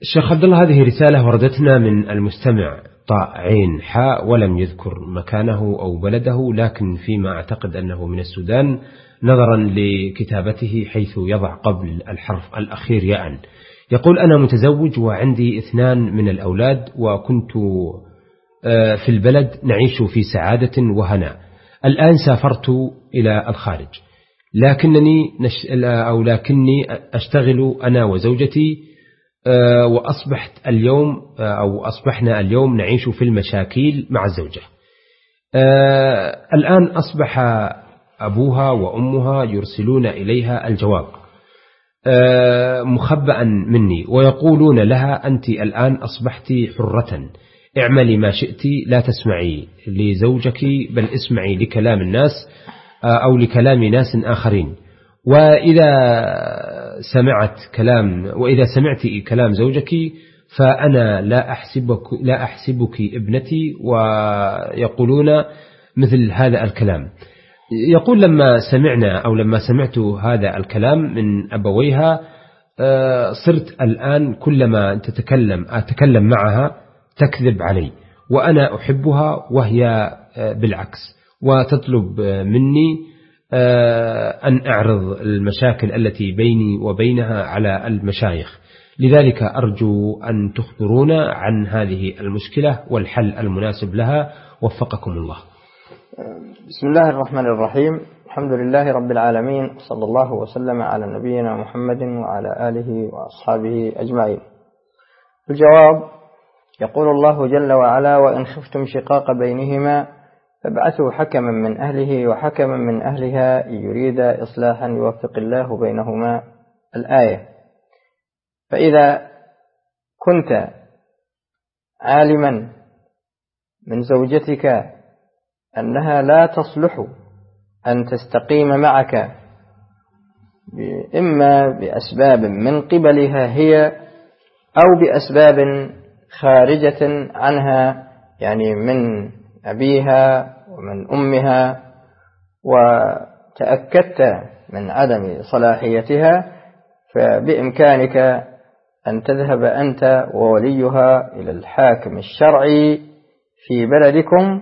الشيخ عبد الله، هذه رسالة وردتنا من المستمع طاء عين حاء ولم يذكر مكانه أو بلده، لكن فيما أعتقد أنه من السودان نظرا لكتابته حيث يضع قبل الحرف الأخير ياء. يقول: أنا متزوج وعندي 2 من الأولاد، وكنت في البلد نعيش في سعادة وهناء. الآن سافرت إلى الخارج، لكني أشتغل أنا وزوجتي، أصبحنا اليوم نعيش في المشاكل مع الزوجة. الآن أصبح أبوها وأمها يرسلون إليها الجواب مخبئا مني، ويقولون لها: أنت الآن أصبحت حرة، اعملي ما شئت، لا تسمعي لزوجك بل اسمعي لكلام الناس أو لكلام ناس آخرين. وإذا سمعت كلام زوجك فأنا لا أحسبك ابنتي، ويقولون مثل هذا الكلام. يقول: لما سمعت هذا الكلام من أبويها صرت الآن كلما أتكلم معها تكذب علي، وأنا أحبها وهي بالعكس، وتطلب مني أن أعرض المشاكل التي بيني وبينها على المشايخ. لذلك أرجو أن تخبرونا عن هذه المشكلة والحل المناسب لها، وفقكم الله. بسم الله الرحمن الرحيم. الحمد لله رب العالمين، صلى الله وسلم على نبينا محمد وعلى آله وأصحابه أجمعين. الجواب: يقول الله جل وعلا: وإن خفتم شقاق بينهما فابعثوا حكما من أهله وحكما من أهلها إن يريدا إصلاحا يوفق الله بينهما. الآية. فإذا كنت عالما من زوجتك أنها لا تصلح أن تستقيم معك، إما بأسباب من قبلها هي أو بأسباب خارجة عنها، يعني من أبيها ومن أمها، وتأكدت من عدم صلاحيتها، فبإمكانك أن تذهب أنت ووليها إلى الحاكم الشرعي في بلدكم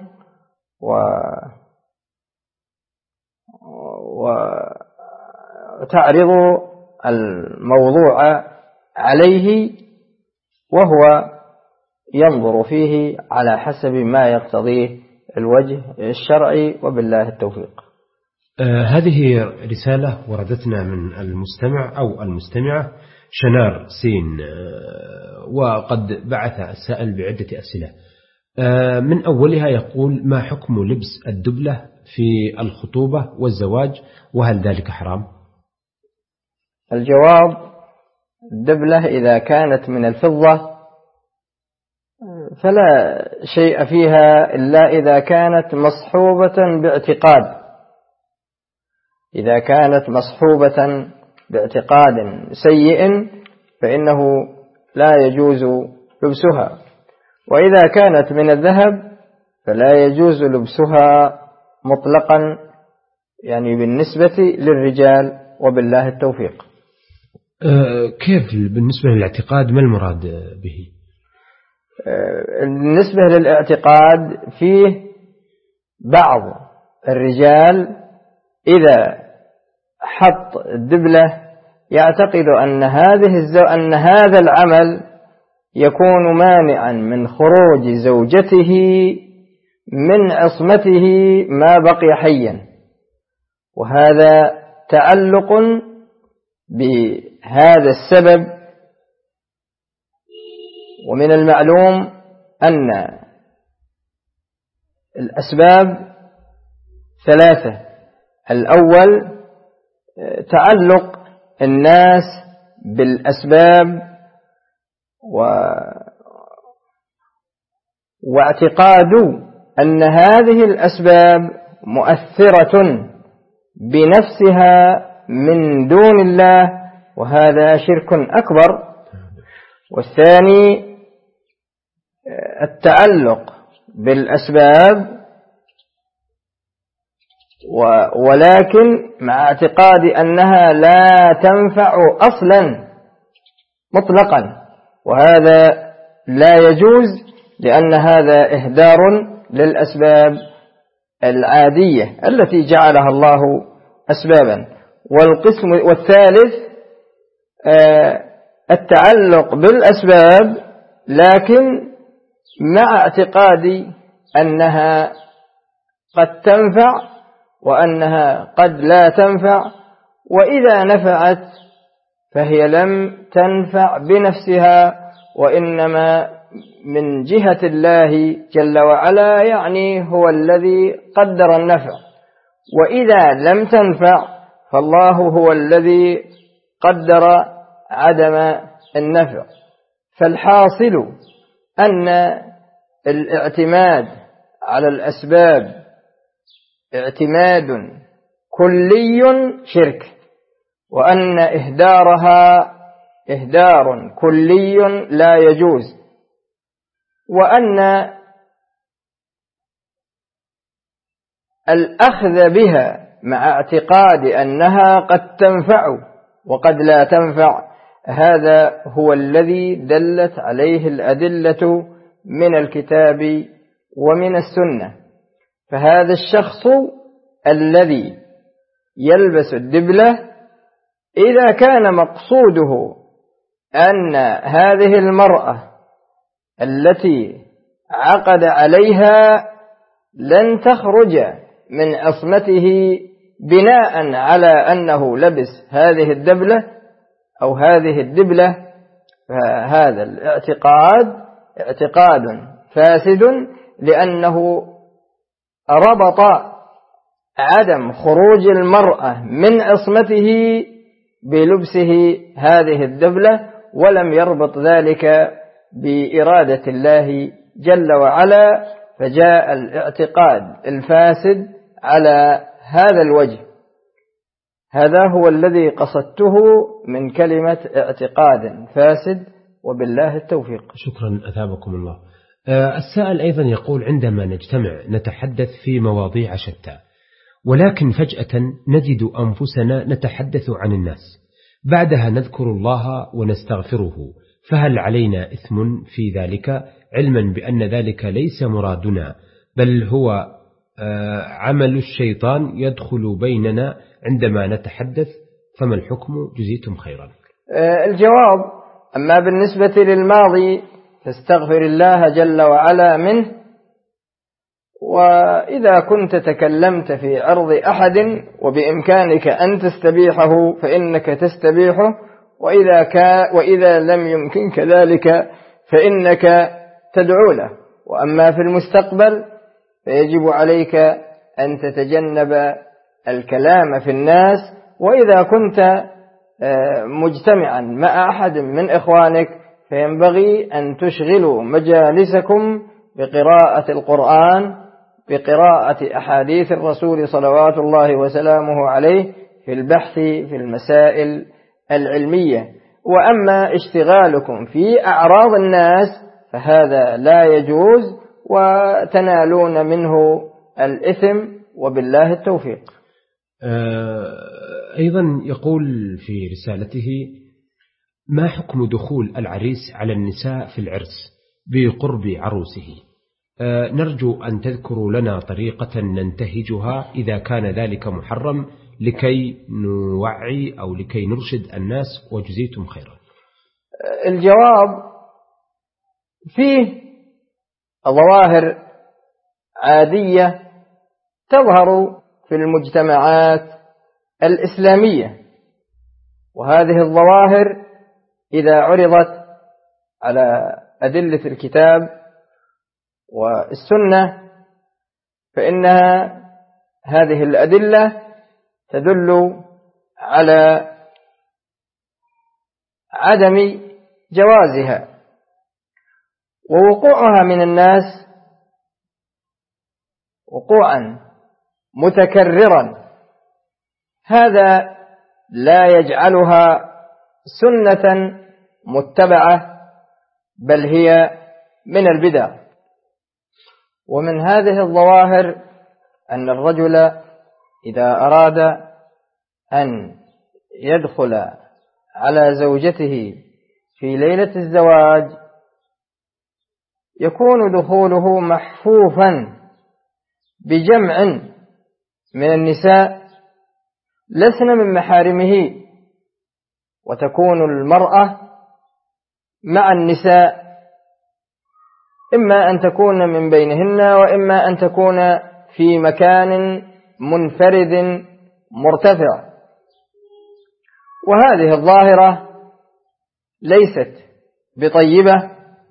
وتعرض الموضوع عليه، وهو ينظر فيه على حسب ما يقتضيه الوجه الشرعي، وبالله التوفيق. هذه رسالة وردتنا من المستمع أو المستمعة شنار سين، وقد بعث السائل بعدة أسئلة. من أولها يقول: ما حكم لبس الدبلة في الخطوبة والزواج، وهل ذلك حرام؟ الجواب: الدبلة إذا كانت من الفضة فلا شيء فيها إلا إذا كانت مصحوبة باعتقاد. إذا كانت مصحوبة باعتقاد سيء فإنه لا يجوز لبسها، وإذا كانت من الذهب فلا يجوز لبسها مطلقا، يعني بالنسبة للرجال، وبالله التوفيق. كيف بالنسبة للاعتقاد؟ ما المراد به؟ بالنسبة للاعتقاد، فيه بعض الرجال إذا حط الدبلة يعتقد أن هذا العمل يكون مانعا من خروج زوجته من عصمته ما بقي حيا، وهذا تعلق بهذا السبب. ومن المعلوم أن الأسباب 3: الأول تعلق الناس بالأسباب واعتقاد أن هذه الأسباب مؤثرة بنفسها من دون الله، وهذا شرك أكبر. والثاني التعلق بالأسباب ولكن مع اعتقاد أنها لا تنفع أصلا مطلقا، وهذا لا يجوز، لأن هذا إهدار للأسباب العادية التي جعلها الله أسبابا. والقسم والثالث التعلق بالأسباب لكن مع اعتقاد أنها قد تنفع وأنها قد لا تنفع، وإذا نفعت فهي لم تنفع بنفسها وإنما من جهة الله جل وعلا، يعني هو الذي قدر النفع. وإذا لم تنفع فالله هو الذي قدر عدم النفع. فالحاصل أن الاعتماد على الأسباب اعتماد كلي شرك، وأن إهدارها إهدار كلي لا يجوز، وأن الأخذ بها مع اعتقاد أنها قد تنفع وقد لا تنفع هذا هو الذي دلت عليه الأدلة من الكتاب ومن السنة. فهذا الشخص الذي يلبس الدبلة إذا كان مقصوده أن هذه المرأة التي عقد عليها لن تخرج من عصمته بناء على أنه لبس هذه الدبلة أو هذه الدبلة، فهذا الاعتقاد اعتقاد فاسد، لأنه ربط عدم خروج المرأة من عصمته بلبسه هذه الدبلة، ولم يربط ذلك بإرادة الله جل وعلا، فجاء الاعتقاد الفاسد على هذا الوجه. هذا هو الذي قصدته من كلمة اعتقاد فاسد، وبالله التوفيق. شكرا أثابكم الله. السائل أيضا يقول: عندما نجتمع نتحدث في مواضيع شتى، ولكن فجأة نجد أنفسنا نتحدث عن الناس، بعدها نذكر الله ونستغفره، فهل علينا إثم في ذلك، علما بأن ذلك ليس مرادنا بل هو عمل الشيطان يدخل بيننا عندما نتحدث، فما الحكم؟ جزيتم خيرا. الجواب: أما بالنسبة للماضي فاستغفر الله جل وعلا منه، وإذا كنت تكلمت في عرض أحد وبإمكانك أن تستبيحه فإنك تستبيحه، وإذا لم يمكنك ذلك فإنك تدعو له. وأما في المستقبل فيجب عليك أن تتجنب الكلام في الناس، وإذا كنت مجتمعا مع أحد من إخوانك فينبغي أن تشغلوا مجالسكم بقراءة القرآن، بقراءة أحاديث الرسول صلوات الله وسلامه عليه، في البحث في المسائل العلمية. وأما اشتغالكم في أعراض الناس فهذا لا يجوز، وتنالون منه الإثم، وبالله التوفيق. أيضا يقول في رسالته: ما حكم دخول العريس على النساء في العرس بقرب عروسه؟ نرجو أن تذكروا لنا طريقة ننتهجها إذا كان ذلك محرم، لكي نوعي أو لكي نرشد الناس، وجزيتم خيرا. الجواب: فيه ظواهر عادية تظهر في المجتمعات الإسلامية، وهذه الظواهر إذا عرضت على أدلة الكتاب والسنة فإنها هذه الأدلة تدل على عدم جوازها، ووقوعها من الناس وقوعا متكررا هذا لا يجعلها سنة متبعة، بل هي من البدع. ومن هذه الظواهر أن الرجل إذا أراد أن يدخل على زوجته في ليلة الزواج يكون دخوله محفوفا بجمع من النساء لسن من محارمه، وتكون المرأة مع النساء إما أن تكون من بينهن وإما أن تكون في مكان منفرد مرتفع. وهذه الظاهرة ليست بطيبة،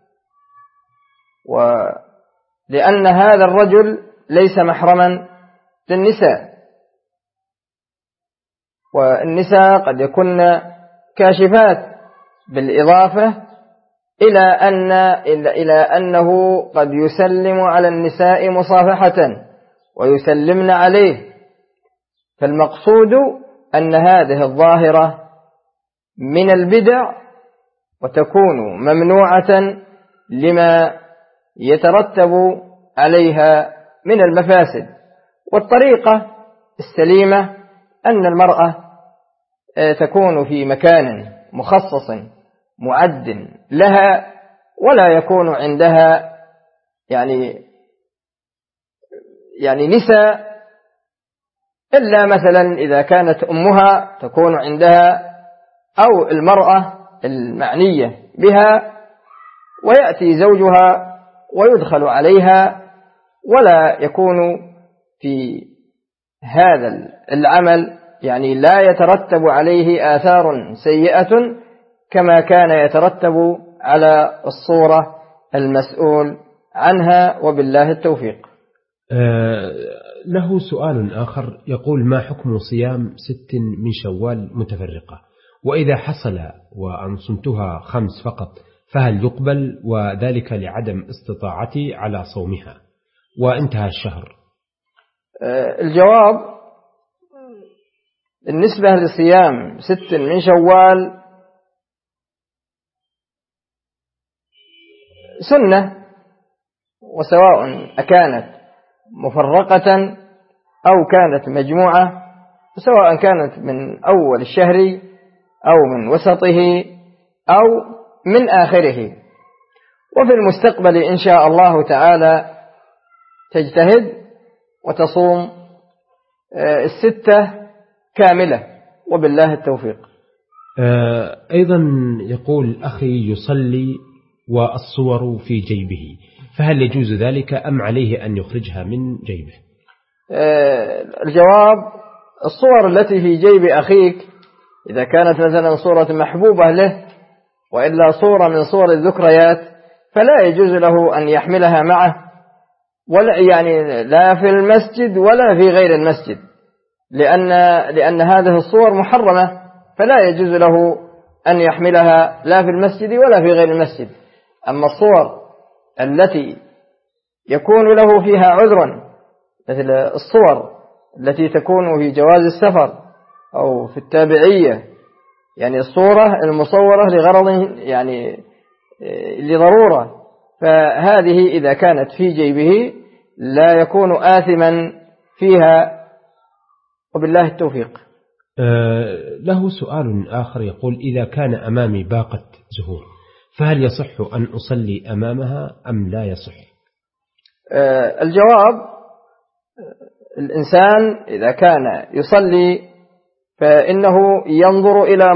ولأن هذا الرجل ليس محرما للنساء، والنساء قد يكون كاشفات، بالإضافة إلى أنه قد يسلم على النساء مصافحة ويسلمن عليه. فالمقصود أن هذه الظاهرة من البدع وتكون ممنوعة لما يترتب عليها من المفاسد. والطريقة السليمة أن المرأة تكون في مكان مخصص معد لها، ولا يكون عندها يعني نساء، إلا مثلا إذا كانت أمها تكون عندها أو المرأة المعنية بها، ويأتي زوجها ويدخل عليها، ولا يكون في هذا العمل يعني لا يترتب عليه آثار سيئة كما كان يترتب على الصورة المسؤول عنها، وبالله التوفيق. له سؤال آخر يقول: ما حكم صيام 6 من شوال متفرقة؟ وإذا حصل وأن صمتها 5 فقط فهل يقبل؟ وذلك لعدم استطاعتي على صومها وانتهى الشهر. الجواب: بالنسبة لصيام 6 من شوال سنة، وسواء أكانت مفرقة أو كانت مجموعة، سواء كانت من أول الشهر أو من وسطه أو من آخره. وفي المستقبل إن شاء الله تعالى تجتهد وتصوم 6 كاملة، وبالله التوفيق. أيضا يقول: أخي يصلي والصور في جيبه، فهل يجوز ذلك أم عليه أن يخرجها من جيبه؟ الجواب: الصور التي في جيب أخيك إذا كانت مثلا صورة محبوبة له وإلا صورة من صور الذكريات فلا يجوز له أن يحملها معه، ولا يعني لا في المسجد ولا في غير المسجد، لأن هذه الصور محرمة، فلا يجوز له أن يحملها لا في المسجد ولا في غير المسجد. أما الصور التي يكون له فيها عذر، مثل الصور التي تكون في جواز السفر أو في التابعية، يعني الصورة المصورة لغرض يعني لضرورة، فهذه إذا كانت في جيبه لا يكون آثما فيها، وبالله التوفيق. له سؤال آخر يقول: إذا كان أمامي باقة زهور فهل يصح أن أصلي أمامها أم لا يصح؟ الجواب: الإنسان إذا كان يصلي فإنه ينظر إلى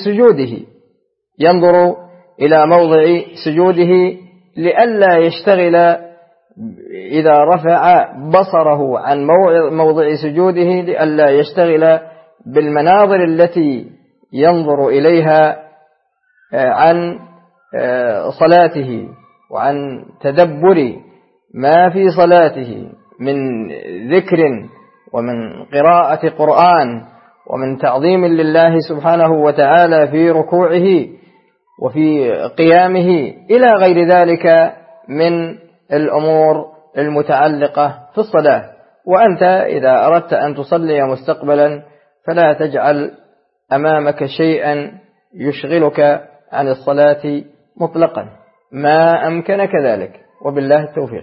موضع سجوده لئلا يشتغل إذا رفع بصره عن موضع سجوده، لئلا يشتغل بالمناظر التي ينظر إليها عن صلاته وعن تدبر ما في صلاته من ذكر ومن قراءة قرآن ومن تعظيم لله سبحانه وتعالى في ركوعه وفي قيامه إلى غير ذلك من الأمور المتعلقة في الصلاة. وأنت إذا أردت أن تصلي مستقبلا فلا تجعل أمامك شيئا يشغلك عن الصلاة مطلقا ما أمكنك ذلك، وبالله التوفيق.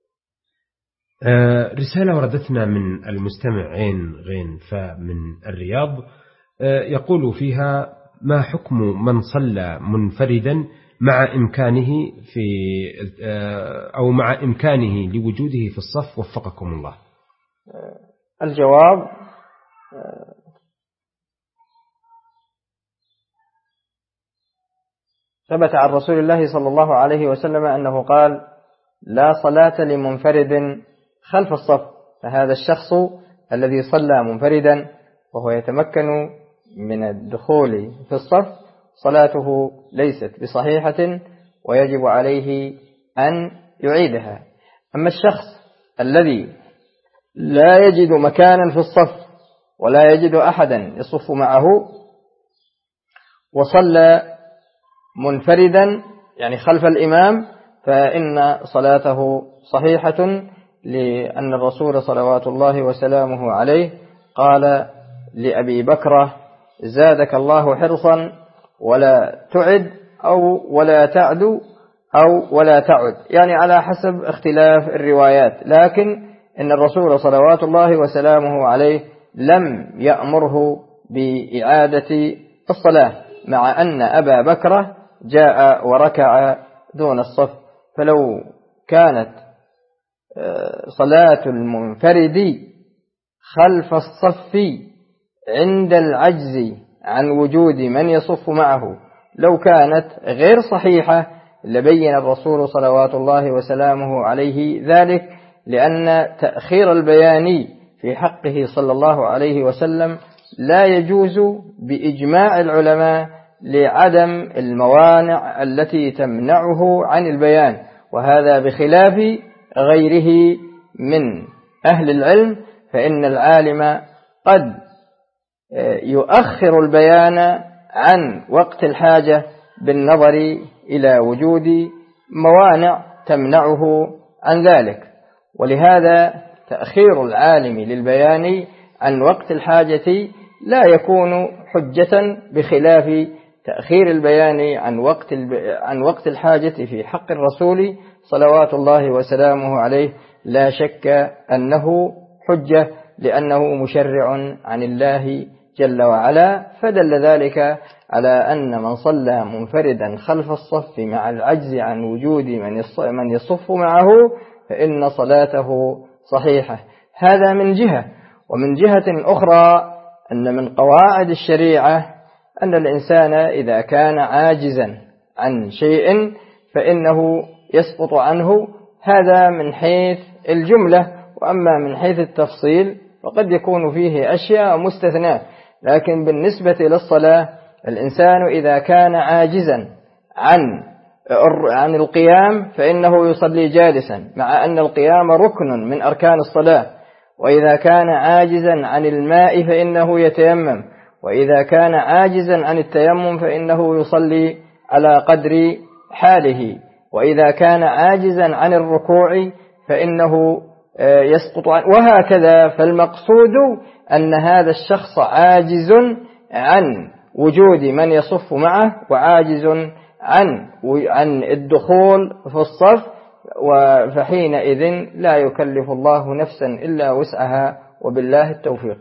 رسالة وردتنا من المستمع عين غين فمن الرياض، يقول فيها: ما حكم من صلى منفردا مع إمكانه لوجوده في الصف وفقكم الله؟ الجواب: ثبت عن رسول الله صلى الله عليه وسلم أنه قال: لا صلاة لمنفرد خلف الصف. فهذا الشخص الذي صلى منفردا وهو يتمكن من الدخول في الصف صلاته ليست بصحيحة ويجب عليه أن يعيدها. أما الشخص الذي لا يجد مكانا في الصف ولا يجد أحدا يصف معه وصلى منفردا يعني خلف الإمام، فإن صلاته صحيحة، لأن الرسول صلوات الله وسلامه عليه قال لأبي بكر: زادك الله حرصا ولا تعد أو ولا تعد أو ولا تعد، يعني على حسب اختلاف الروايات، لكن إن الرسول صلوات الله وسلامه عليه لم يأمره بإعادة الصلاة، مع أن أبا بكر جاء وركع دون الصف. فلو كانت صلاة المنفرد خلف الصف عند العجز عن وجود من يصف معه لو كانت غير صحيحة لبين الرسول صلوات الله وسلامه عليه ذلك، لأن تأخير البيان في حقه صلى الله عليه وسلم لا يجوز بإجماع العلماء لعدم الموانع التي تمنعه عن البيان، وهذا بخلاف غيره من أهل العلم، فإن العالم قد يؤخر البيان عن وقت الحاجة بالنظر إلى وجود موانع تمنعه عن ذلك. ولهذا تأخير العالم للبيان عن وقت الحاجة لا يكون حجة، بخلاف تأخير البيان عن وقت الحاجة في حق الرسول صلوات الله وسلامه عليه لا شك أنه حجة، لأنه مشرع عن الله جل وعلا. فدل ذلك على أن من صلى منفردا خلف الصف مع العجز عن وجود من يصف معه فإن صلاته صحيحة. هذا من جهة. ومن جهة أخرى أن من قواعد الشريعة أن الإنسان إذا كان عاجزا عن شيء فإنه يسقط عنه، هذا من حيث الجملة. وأما من حيث التفصيل فقد يكون فيه أشياء مستثناة. لكن بالنسبة للصلاة الإنسان إذا كان عاجزا عن القيام فإنه يصلي جالسا، مع أن القيام ركن من أركان الصلاة. وإذا كان عاجزا عن الماء فإنه يتيمم، وإذا كان عاجزا عن التيمم فإنه يصلي على قدر حاله، وإذا كان عاجزا عن الركوع فإنه يسقط وهكذا. فالمقصود أن هذا الشخص عاجز عن وجود من يصف معه وعاجز عن الدخول في الصف، فحينئذ لا يكلف الله نفسا إلا وسعها، وبالله التوفيق.